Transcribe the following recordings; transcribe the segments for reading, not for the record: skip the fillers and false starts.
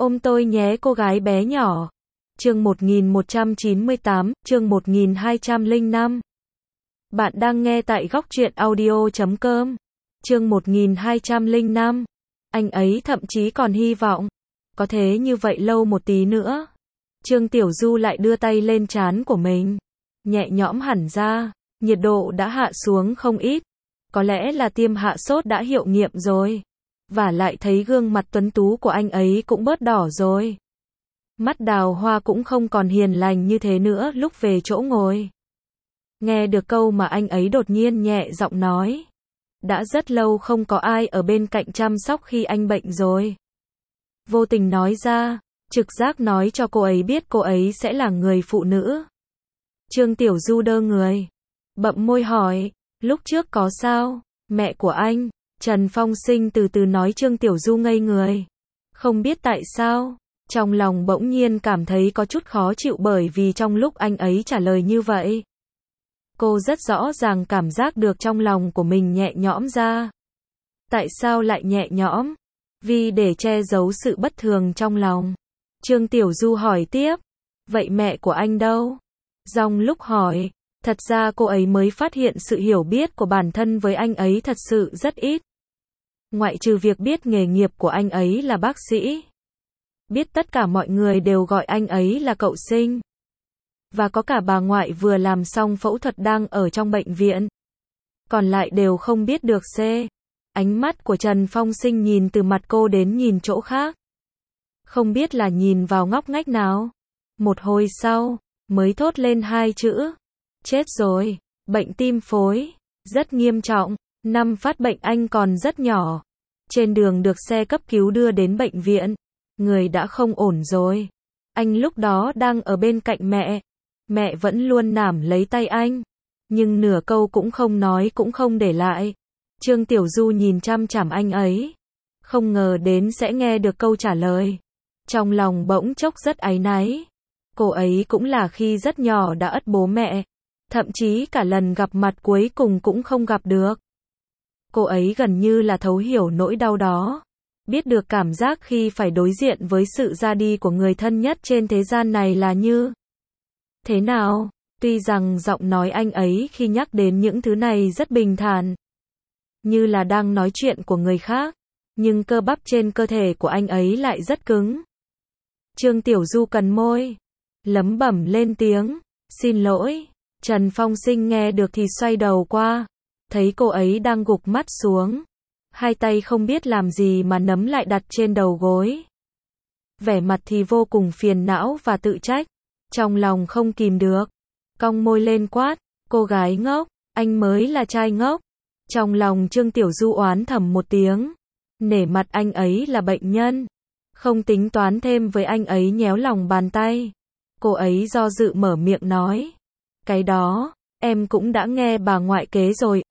Ôm tôi nhé cô gái bé nhỏ. Chương 1198, chương 1205. Bạn đang nghe tại góc truyện audio.com. Chương 1205. Anh ấy thậm chí còn hy vọng có thế như vậy lâu một tí nữa. Trương Tiểu Du lại đưa tay lên trán của mình, nhẹ nhõm hẳn ra, nhiệt độ đã hạ xuống không ít. Có lẽ là tiêm hạ sốt đã hiệu nghiệm rồi. Và lại thấy gương mặt tuấn tú của anh ấy cũng bớt đỏ rồi. Mắt Đào Hoa cũng không còn hiền lành như thế nữa lúc về chỗ ngồi. Nghe được câu mà anh ấy đột nhiên nhẹ giọng nói. Đã rất lâu không có ai ở bên cạnh chăm sóc khi anh bệnh rồi. Vô tình nói ra, trực giác nói cho cô ấy biết cô ấy sẽ là người phụ nữ. Trương Tiểu Du đơ người, bậm môi hỏi, lúc trước có sao, mẹ của anh? Trần Phong Sinh từ từ nói. Trương Tiểu Du ngây người. Không biết tại sao, trong lòng bỗng nhiên cảm thấy có chút khó chịu bởi vì trong lúc anh ấy trả lời như vậy, cô rất rõ ràng cảm giác được trong lòng của mình nhẹ nhõm ra. Tại sao lại nhẹ nhõm? Vì để che giấu sự bất thường trong lòng. Trương Tiểu Du hỏi tiếp, vậy mẹ của anh đâu? Trong lúc hỏi, thật ra cô ấy mới phát hiện sự hiểu biết của bản thân với anh ấy thật sự rất ít. Ngoại trừ việc biết nghề nghiệp của anh ấy là bác sĩ, biết tất cả mọi người đều gọi anh ấy là cậu Sinh, và có cả bà ngoại vừa làm xong phẫu thuật đang ở trong bệnh viện. Còn lại đều không biết được C. Ánh mắt của Trần Phong Sinh nhìn từ mặt cô đến nhìn chỗ khác. Không biết là nhìn vào ngóc ngách nào. Một hồi sau, mới thốt lên hai chữ. Chết rồi, bệnh tim phối, rất nghiêm trọng. Năm phát bệnh anh còn rất nhỏ. Trên đường được xe cấp cứu đưa đến bệnh viện. Người đã không ổn rồi. Anh lúc đó đang ở bên cạnh mẹ. Mẹ vẫn luôn nắm lấy tay anh. Nhưng nửa câu cũng không nói cũng không để lại. Trương Tiểu Du nhìn chăm chằm anh ấy. Không ngờ đến sẽ nghe được câu trả lời. Trong lòng bỗng chốc rất áy náy. Cô ấy cũng là khi rất nhỏ đã ất bố mẹ. Thậm chí cả lần gặp mặt cuối cùng cũng không gặp được. Cô ấy gần như là thấu hiểu nỗi đau đó. Biết được cảm giác khi phải đối diện với sự ra đi của người thân nhất trên thế gian này là như thế nào. Tuy rằng giọng nói anh ấy khi nhắc đến những thứ này rất bình thản, như là đang nói chuyện của người khác, nhưng cơ bắp trên cơ thể của anh ấy lại rất cứng. Trương Tiểu Du cắn môi, lẩm bẩm lên tiếng, xin lỗi. Trần Phong Sinh nghe được thì xoay đầu qua, thấy cô ấy đang gục mắt xuống, hai tay không biết làm gì mà nắm lại đặt trên đầu gối. Vẻ mặt thì vô cùng phiền não và tự trách, trong lòng không kìm được, cong môi lên quát, cô gái ngốc, anh mới là trai ngốc. Trong lòng Trương Tiểu Du oán thầm một tiếng, nể mặt anh ấy là bệnh nhân, không tính toán thêm với anh ấy nhéo lòng bàn tay. Cô ấy do dự mở miệng nói, cái đó, em cũng đã nghe bà ngoại kế rồi.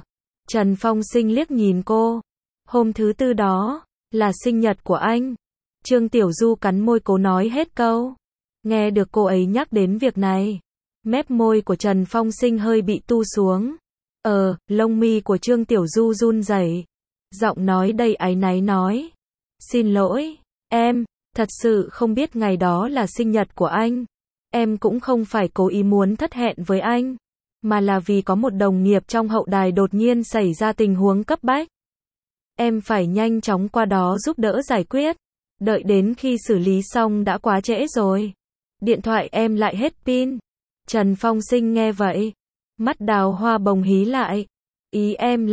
Trần Phong Sinh liếc nhìn cô, hôm thứ tư đó, là sinh nhật của anh. Trương Tiểu Du cắn môi cố nói hết câu. Nghe được cô ấy nhắc đến việc này, mép môi của Trần Phong Sinh hơi bị tu xuống. Lông mi của Trương Tiểu Du run rẩy, giọng nói đầy áy náy nói, xin lỗi, em, thật sự không biết ngày đó là sinh nhật của anh. Em cũng không phải cố ý muốn thất hẹn với anh, mà là vì có một đồng nghiệp trong hậu đài đột nhiên xảy ra tình huống cấp bách. Em phải nhanh chóng qua đó giúp đỡ giải quyết. Đợi đến khi xử lý xong đã quá trễ rồi. Điện thoại em lại hết pin. Trần Phong Sinh nghe vậy, mắt Đào Hoa bồng hí lại. Ý em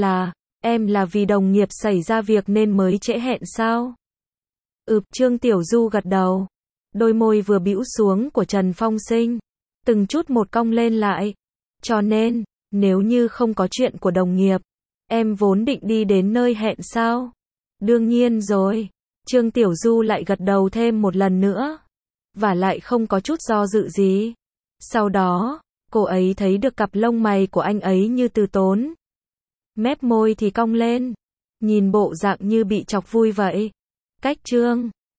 là vì đồng nghiệp xảy ra việc nên mới trễ hẹn sao? Trương Tiểu Du gật đầu. Đôi môi vừa bĩu xuống của Trần Phong Sinh, từng chút một cong lên lại. Cho nên, nếu như không có chuyện của đồng nghiệp, em vốn định đi đến nơi hẹn sao? Đương nhiên rồi. Trương Tiểu Du lại gật đầu thêm một lần nữa, và lại không có chút do dự gì. Sau đó, cô ấy thấy được cặp lông mày của anh ấy như từ tốn. Mép môi thì cong lên, nhìn bộ dạng như bị chọc vui vậy. Cách Trương